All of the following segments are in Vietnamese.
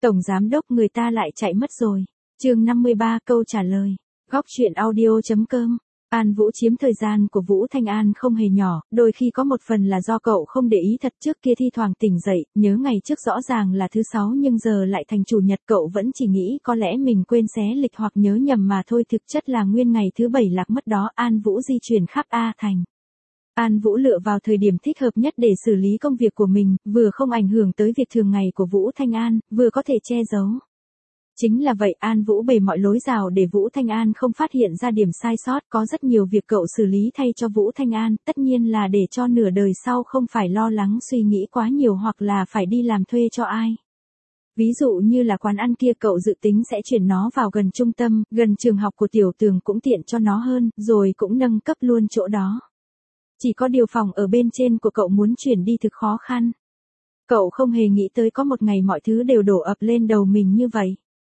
Tổng giám đốc người ta lại chạy mất rồi. Chương 53 câu trả lời. Góc truyện audio.com. An Vũ chiếm thời gian của Vũ Thanh An không hề nhỏ, đôi khi có một phần là do cậu không để ý thật, trước kia thi thoảng tỉnh dậy, nhớ ngày trước rõ ràng là thứ sáu nhưng giờ lại thành chủ nhật, cậu vẫn chỉ nghĩ có lẽ mình quên xé lịch hoặc nhớ nhầm mà thôi, thực chất là nguyên ngày thứ bảy lạc mất đó. An Vũ di chuyển khắp A Thành. An Vũ lựa vào thời điểm thích hợp nhất để xử lý công việc của mình, vừa không ảnh hưởng tới việc thường ngày của Vũ Thanh An, vừa có thể che giấu. Chính là vậy, An Vũ bày mọi lối rào để Vũ Thanh An không phát hiện ra điểm sai sót, có rất nhiều việc cậu xử lý thay cho Vũ Thanh An, tất nhiên là để cho nửa đời sau không phải lo lắng suy nghĩ quá nhiều hoặc là phải đi làm thuê cho ai. Ví dụ như là quán ăn kia, cậu dự tính sẽ chuyển nó vào gần trung tâm, gần trường học của Tiểu Tường cũng tiện cho nó hơn, rồi cũng nâng cấp luôn chỗ đó. Chỉ có điều phòng ở bên trên của cậu muốn chuyển đi thực khó khăn. Cậu không hề nghĩ tới có một ngày mọi thứ đều đổ ập lên đầu mình như vậy.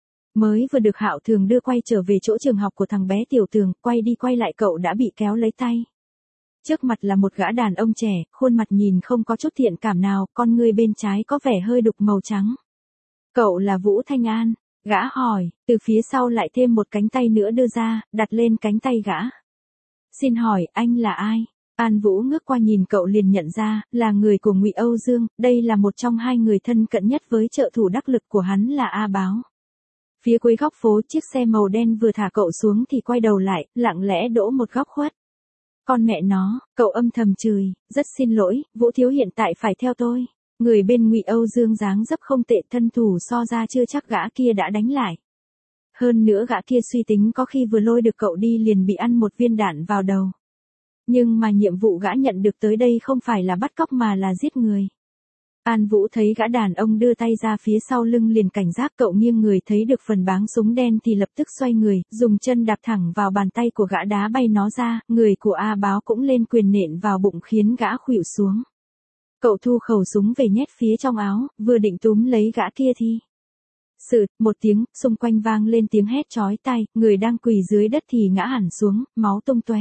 Mới vừa được Hạo Thường đưa quay trở về chỗ trường học của thằng bé Tiểu Tường, quay đi quay lại cậu đã bị kéo lấy tay. Trước mặt là một gã đàn ông trẻ, khuôn mặt nhìn không có chút thiện cảm nào, con ngươi bên trái có vẻ hơi đục màu trắng. Cậu là Vũ Thanh An? Gã hỏi, từ phía sau lại thêm một cánh tay nữa đưa ra, đặt lên cánh tay gã. Xin hỏi, anh là ai? An Vũ ngước qua nhìn cậu liền nhận ra, là người của Ngụy Âu Dương, đây là một trong hai người thân cận nhất với trợ thủ đắc lực của hắn là A Báo. Phía cuối góc phố, chiếc xe màu đen vừa thả cậu xuống thì quay đầu lại, lặng lẽ đỗ một góc khuất. Con mẹ nó, cậu âm thầm chửi, rất xin lỗi, Vũ thiếu hiện tại phải theo tôi. Người bên Ngụy Âu Dương dáng dấp không tệ, thân thủ so ra chưa chắc gã kia đã đánh lại. Hơn nữa gã kia suy tính có khi vừa lôi được cậu đi liền bị ăn một viên đạn vào đầu. Nhưng mà nhiệm vụ gã nhận được tới đây không phải là bắt cóc mà là giết người. An Vũ thấy gã đàn ông đưa tay ra phía sau lưng liền cảnh giác, cậu nghiêng người thấy được phần báng súng đen thì lập tức xoay người, dùng chân đạp thẳng vào bàn tay của gã đá bay nó ra, người của A Báo cũng lên quyền nện vào bụng khiến gã khuỵu xuống. Cậu thu khẩu súng về nhét phía trong áo, vừa định túm lấy gã kia thì... một tiếng, xung quanh vang lên tiếng hét chói tai, người đang quỳ dưới đất thì ngã hẳn xuống, máu tung tóe.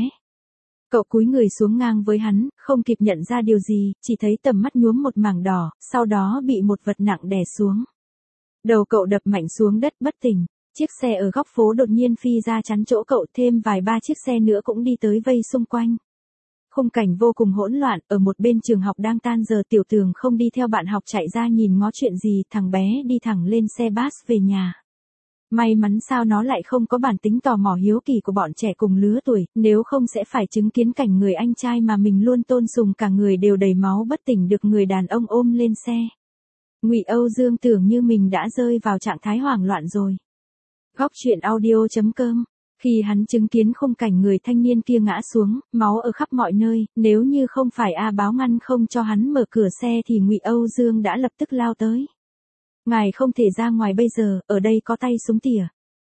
Cậu cúi người xuống ngang với hắn, không kịp nhận ra điều gì, chỉ thấy tầm mắt nhuốm một mảng đỏ, sau đó bị một vật nặng đè xuống. Đầu cậu đập mạnh xuống đất bất tỉnh. Chiếc xe ở góc phố đột nhiên phi ra chắn chỗ cậu, thêm vài ba chiếc xe nữa cũng đi tới vây xung quanh. Khung cảnh vô cùng hỗn loạn, ở một bên trường học đang tan giờ, Tiểu Tường không đi theo bạn học chạy ra nhìn ngó chuyện gì, thằng bé đi thẳng lên xe bus về nhà. May mắn sao nó lại không có bản tính tò mò hiếu kỳ của bọn trẻ cùng lứa tuổi, nếu không sẽ phải chứng kiến cảnh người anh trai mà mình luôn tôn sùng cả người đều đầy máu bất tỉnh được người đàn ông ôm lên xe. Ngụy Âu Dương tưởng như mình đã rơi vào trạng thái hoảng loạn rồi. Góc truyện audio.com. Khi hắn chứng kiến khung cảnh người thanh niên kia ngã xuống, máu ở khắp mọi nơi, nếu như không phải A Báo ngăn không cho hắn mở cửa xe thì Ngụy Âu Dương đã lập tức lao tới. Ngài không thể ra ngoài bây giờ, ở đây có tay súng tỉa.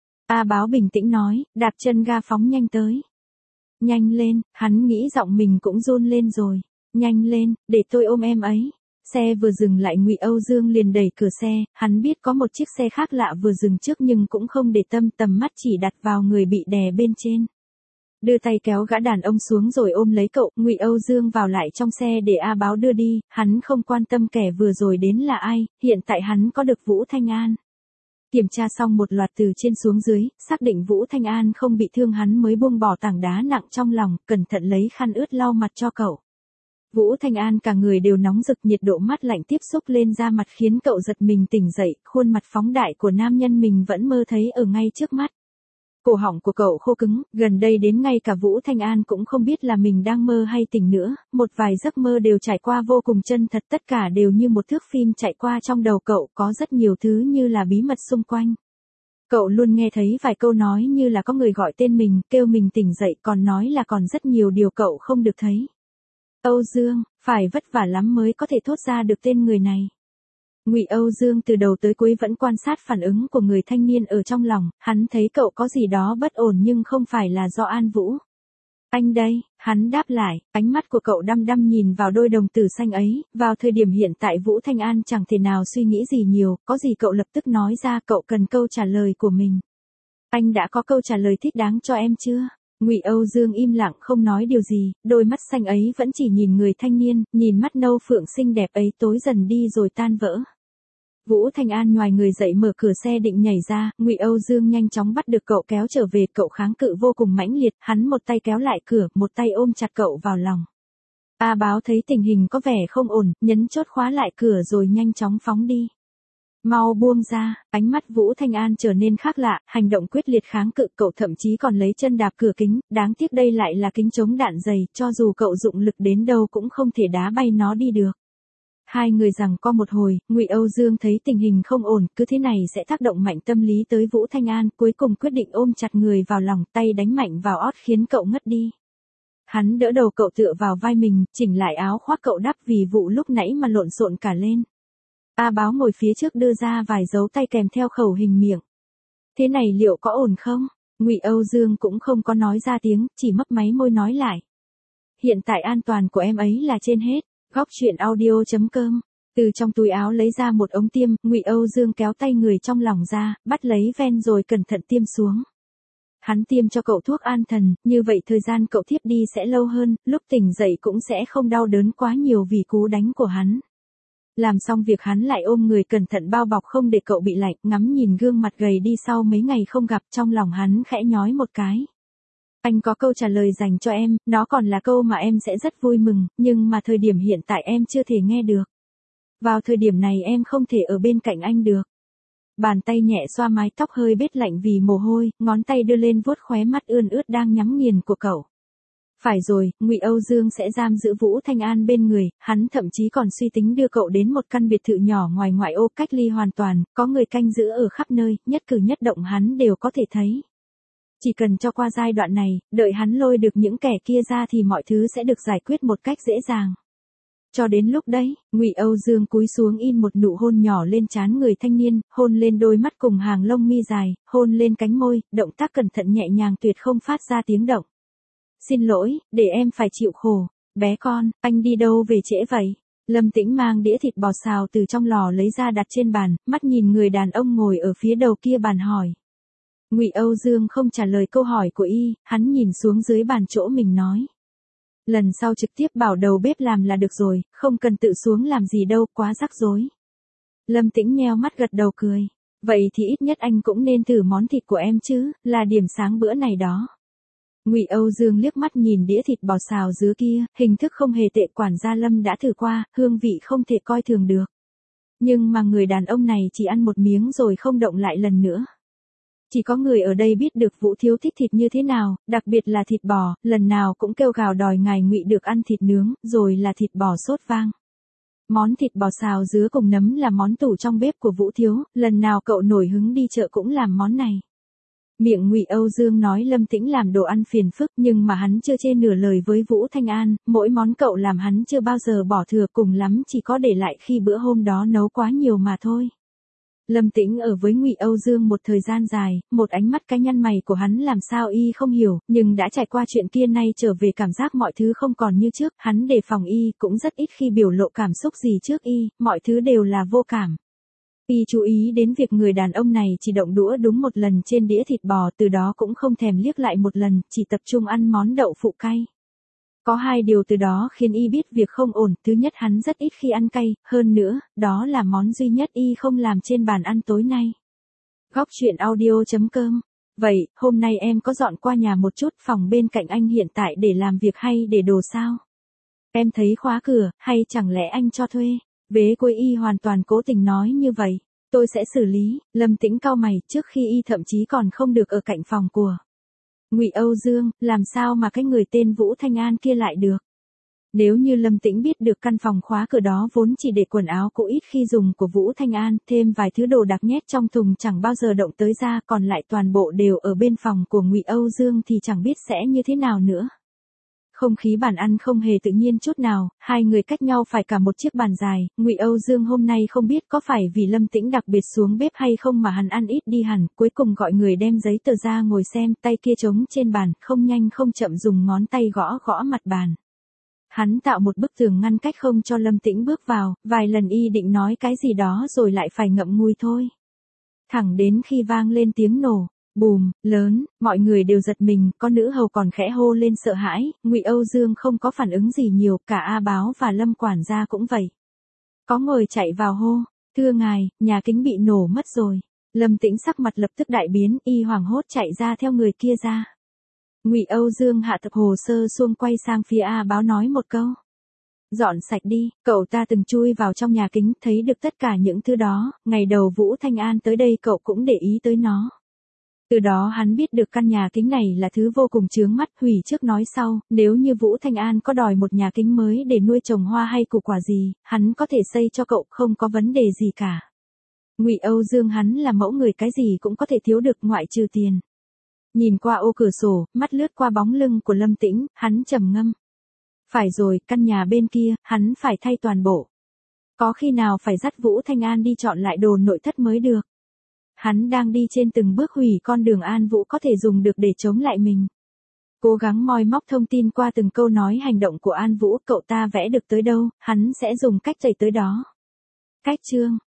A Báo bình tĩnh nói, đạp chân ga phóng nhanh tới. Nhanh lên, hắn nghĩ giọng mình cũng run lên rồi. Nhanh lên, để tôi ôm em ấy. Xe vừa dừng lại Ngụy Âu Dương liền đẩy cửa xe, hắn biết có một chiếc xe khác lạ vừa dừng trước nhưng cũng không để tâm, tầm mắt chỉ đặt vào người bị đè bên trên. Đưa tay kéo gã đàn ông xuống rồi ôm lấy cậu, Ngụy Âu Dương vào lại trong xe để A Báo đưa đi, hắn không quan tâm kẻ vừa rồi đến là ai, hiện tại hắn có được Vũ Thanh An. Kiểm tra xong một loạt từ trên xuống dưới, xác định Vũ Thanh An không bị thương hắn mới buông bỏ tảng đá nặng trong lòng, cẩn thận lấy khăn ướt lau mặt cho cậu. Vũ Thanh An cả người đều nóng rực, nhiệt độ mát lạnh tiếp xúc lên da mặt khiến cậu giật mình tỉnh dậy, khuôn mặt phóng đại của nam nhân mình vẫn mơ thấy ở ngay trước mắt. Cổ họng của cậu khô cứng, gần đây đến ngay cả Vũ Thanh An cũng không biết là mình đang mơ hay tỉnh nữa, một vài giấc mơ đều trải qua vô cùng chân thật, tất cả đều như một thước phim chạy qua trong đầu cậu, có rất nhiều thứ như là bí mật xung quanh. Cậu luôn nghe thấy vài câu nói như là có người gọi tên mình, kêu mình tỉnh dậy, còn nói là còn rất nhiều điều cậu không được thấy. Âu Dương, phải vất vả lắm mới có thể thốt ra được tên người này. Ngụy Âu Dương từ đầu tới cuối vẫn quan sát phản ứng của người thanh niên ở trong lòng, hắn thấy cậu có gì đó bất ổn nhưng không phải là do An Vũ. Anh đây, hắn đáp lại, ánh mắt của cậu đăm đăm nhìn vào đôi đồng tử xanh ấy, vào thời điểm hiện tại Vũ Thanh An chẳng thể nào suy nghĩ gì nhiều, có gì cậu lập tức nói ra, cậu cần câu trả lời của mình. Anh đã có câu trả lời thích đáng cho em chưa? Ngụy Âu Dương im lặng không nói điều gì, đôi mắt xanh ấy vẫn chỉ nhìn người thanh niên, nhìn mắt nâu phượng xinh đẹp ấy tối dần đi rồi tan vỡ. Vũ Thanh An nhoài người dậy mở cửa xe định nhảy ra, Ngụy Âu Dương nhanh chóng bắt được cậu kéo trở về, cậu kháng cự vô cùng mãnh liệt, hắn một tay kéo lại cửa, một tay ôm chặt cậu vào lòng. A Báo thấy tình hình có vẻ không ổn, nhấn chốt khóa lại cửa rồi nhanh chóng phóng đi. Mau buông ra, ánh mắt Vũ Thanh An trở nên khác lạ, hành động quyết liệt kháng cự, cậu thậm chí còn lấy chân đạp cửa kính, đáng tiếc đây lại là kính chống đạn dày, cho dù cậu dụng lực đến đâu cũng không thể đá bay nó đi được. Hai người giằng co một hồi, Ngụy Âu Dương thấy tình hình không ổn, cứ thế này sẽ tác động mạnh tâm lý tới Vũ Thanh An, cuối cùng quyết định ôm chặt người vào lòng, tay đánh mạnh vào ót khiến cậu ngất đi. Hắn đỡ đầu cậu tựa vào vai mình, chỉnh lại áo khoác cậu đắp vì vụ lúc nãy mà lộn xộn cả lên. A Báo ngồi phía trước đưa ra vài dấu tay kèm theo khẩu hình miệng. Thế này liệu có ổn không? Ngụy Âu Dương cũng không có nói ra tiếng, chỉ mấp máy môi nói lại. Hiện tại an toàn của em ấy là trên hết. Góc truyện audio.com. Từ trong túi áo lấy ra một ống tiêm, Ngụy Âu Dương kéo tay người trong lòng ra, bắt lấy ven rồi cẩn thận tiêm xuống. Hắn tiêm cho cậu thuốc an thần, như vậy thời gian cậu thiếp đi sẽ lâu hơn, lúc tỉnh dậy cũng sẽ không đau đớn quá nhiều vì cú đánh của hắn. Làm xong việc hắn lại ôm người cẩn thận bao bọc không để cậu bị lạnh, ngắm nhìn gương mặt gầy đi sau mấy ngày không gặp, trong lòng hắn khẽ nhói một cái. Anh có câu trả lời dành cho em, nó còn là câu mà em sẽ rất vui mừng, nhưng mà thời điểm hiện tại em chưa thể nghe được. Vào thời điểm này em không thể ở bên cạnh anh được. Bàn tay nhẹ xoa mái tóc hơi bết lạnh vì mồ hôi, ngón tay đưa lên vuốt khóe mắt ươn ướt đang nhắm nghiền của cậu. Phải rồi, Ngụy Âu Dương sẽ giam giữ Vũ Thanh An bên người, hắn thậm chí còn suy tính đưa cậu đến một căn biệt thự nhỏ ngoài ngoại ô cách ly hoàn toàn, có người canh giữ ở khắp nơi, nhất cử nhất động hắn đều có thể thấy. Chỉ cần cho qua giai đoạn này, đợi hắn lôi được những kẻ kia ra thì mọi thứ sẽ được giải quyết một cách dễ dàng. Cho đến lúc đấy, Ngụy Âu Dương cúi xuống in một nụ hôn nhỏ lên trán người thanh niên, hôn lên đôi mắt cùng hàng lông mi dài, hôn lên cánh môi, động tác cẩn thận nhẹ nhàng tuyệt không phát ra tiếng động. Xin lỗi, để em phải chịu khổ. Bé con, anh đi đâu về trễ vậy? Lâm Tĩnh mang đĩa thịt bò xào từ trong lò lấy ra đặt trên bàn, mắt nhìn người đàn ông ngồi ở phía đầu kia bàn hỏi. Ngụy Âu Dương không trả lời câu hỏi của y, hắn nhìn xuống dưới bàn chỗ mình nói. Lần sau trực tiếp bảo đầu bếp làm là được rồi, không cần tự xuống làm gì đâu, quá rắc rối. Lâm Tĩnh nheo mắt gật đầu cười. Vậy thì ít nhất anh cũng nên thử món thịt của em chứ, là điểm sáng bữa này đó. Ngụy Âu Dương liếc mắt nhìn đĩa thịt bò xào dứa kia, hình thức không hề tệ, quản gia Lâm đã thử qua, hương vị không thể coi thường được. Nhưng mà người đàn ông này chỉ ăn một miếng rồi không động lại lần nữa. Chỉ có người ở đây biết được Vũ thiếu thích thịt như thế nào, đặc biệt là thịt bò, lần nào cũng kêu gào đòi ngài Ngụy được ăn thịt nướng, rồi là thịt bò sốt vang. Món thịt bò xào dứa cùng nấm là món tủ trong bếp của Vũ thiếu, lần nào cậu nổi hứng đi chợ cũng làm món này. Miệng Ngụy Âu Dương nói Lâm Tĩnh làm đồ ăn phiền phức, nhưng mà hắn chưa chê nửa lời với Vũ Thanh An, mỗi món cậu làm hắn chưa bao giờ bỏ thừa, cùng lắm chỉ có để lại khi bữa hôm đó nấu quá nhiều mà thôi. Lâm Tĩnh ở với Ngụy Âu Dương một thời gian dài, một ánh mắt cái nhăn mày của hắn làm sao y không hiểu, nhưng đã trải qua chuyện kia nay trở về cảm giác mọi thứ không còn như trước, hắn đề phòng y cũng rất ít khi biểu lộ cảm xúc gì trước y, mọi thứ đều là vô cảm. Y chú ý đến việc người đàn ông này chỉ động đũa đúng một lần trên đĩa thịt bò, từ đó cũng không thèm liếc lại một lần, chỉ tập trung ăn món đậu phụ cay. Có hai điều từ đó khiến y biết việc không ổn, thứ nhất hắn rất ít khi ăn cay, hơn nữa, đó là món duy nhất y không làm trên bàn ăn tối nay. Góc truyện audio.com. Vậy, hôm nay em có dọn qua nhà một chút, phòng bên cạnh anh hiện tại để làm việc hay để đồ sao? Em thấy khóa cửa, hay chẳng lẽ anh cho thuê? Vế cuối y hoàn toàn cố tình nói như vậy. Tôi sẽ xử lý. Lâm Tĩnh cau mày, trước khi y thậm chí còn không được ở cạnh phòng của Ngụy Âu Dương, làm sao mà cái người tên Vũ Thanh An kia lại được? Nếu như Lâm Tĩnh biết được căn phòng khóa cửa đó vốn chỉ để quần áo cũ ít khi dùng của Vũ Thanh An, thêm vài thứ đồ đặc nhét trong thùng chẳng bao giờ động tới ra, còn lại toàn bộ đều ở bên phòng của Ngụy Âu Dương thì chẳng biết sẽ như thế nào nữa. Không khí bàn ăn không hề tự nhiên chút nào, hai người cách nhau phải cả một chiếc bàn dài, Ngụy Âu Dương hôm nay không biết có phải vì Lâm Tĩnh đặc biệt xuống bếp hay không mà hắn ăn ít đi hẳn, cuối cùng gọi người đem giấy tờ ra ngồi xem, tay kia trống trên bàn, không nhanh không chậm dùng ngón tay gõ gõ mặt bàn. Hắn tạo một bức tường ngăn cách không cho Lâm Tĩnh bước vào, vài lần y định nói cái gì đó rồi lại phải ngậm ngùi thôi. Thẳng đến khi vang lên tiếng nổ. Bùm, lớn, mọi người đều giật mình, có nữ hầu còn khẽ hô lên sợ hãi, Ngụy Âu Dương không có phản ứng gì nhiều, cả A Báo và Lâm quản gia cũng vậy. Có người chạy vào hô, Thưa ngài, nhà kính bị nổ mất rồi. Lâm Tĩnh sắc mặt lập tức đại biến, y hoảng hốt chạy ra theo người kia ra. Ngụy Âu Dương hạ tập hồ sơ xuông quay sang phía A Báo nói một câu. Dọn sạch đi, cậu ta từng chui vào trong nhà kính, thấy được tất cả những thứ đó, ngày đầu Vũ Thanh An tới đây cậu cũng để ý tới nó. Từ đó hắn biết được căn nhà kính này là thứ vô cùng chướng mắt, hủy trước nói sau, nếu như Vũ Thanh An có đòi một nhà kính mới để nuôi trồng hoa hay củ quả gì, hắn có thể xây cho cậu, không có vấn đề gì cả. Ngụy Âu Dương hắn là mẫu người cái gì cũng có thể thiếu được ngoại trừ tiền. Nhìn qua ô cửa sổ, mắt lướt qua bóng lưng của Lâm Tĩnh, hắn trầm ngâm. Phải rồi, căn nhà bên kia, hắn phải thay toàn bộ. Có khi nào phải dắt Vũ Thanh An đi chọn lại đồ nội thất mới được. Hắn đang đi trên từng bước hủy con đường An Vũ có thể dùng được để chống lại mình. Cố gắng moi móc thông tin qua từng câu nói hành động của An Vũ, cậu ta vẽ được tới đâu, hắn sẽ dùng cách chạy tới đó. Cách chương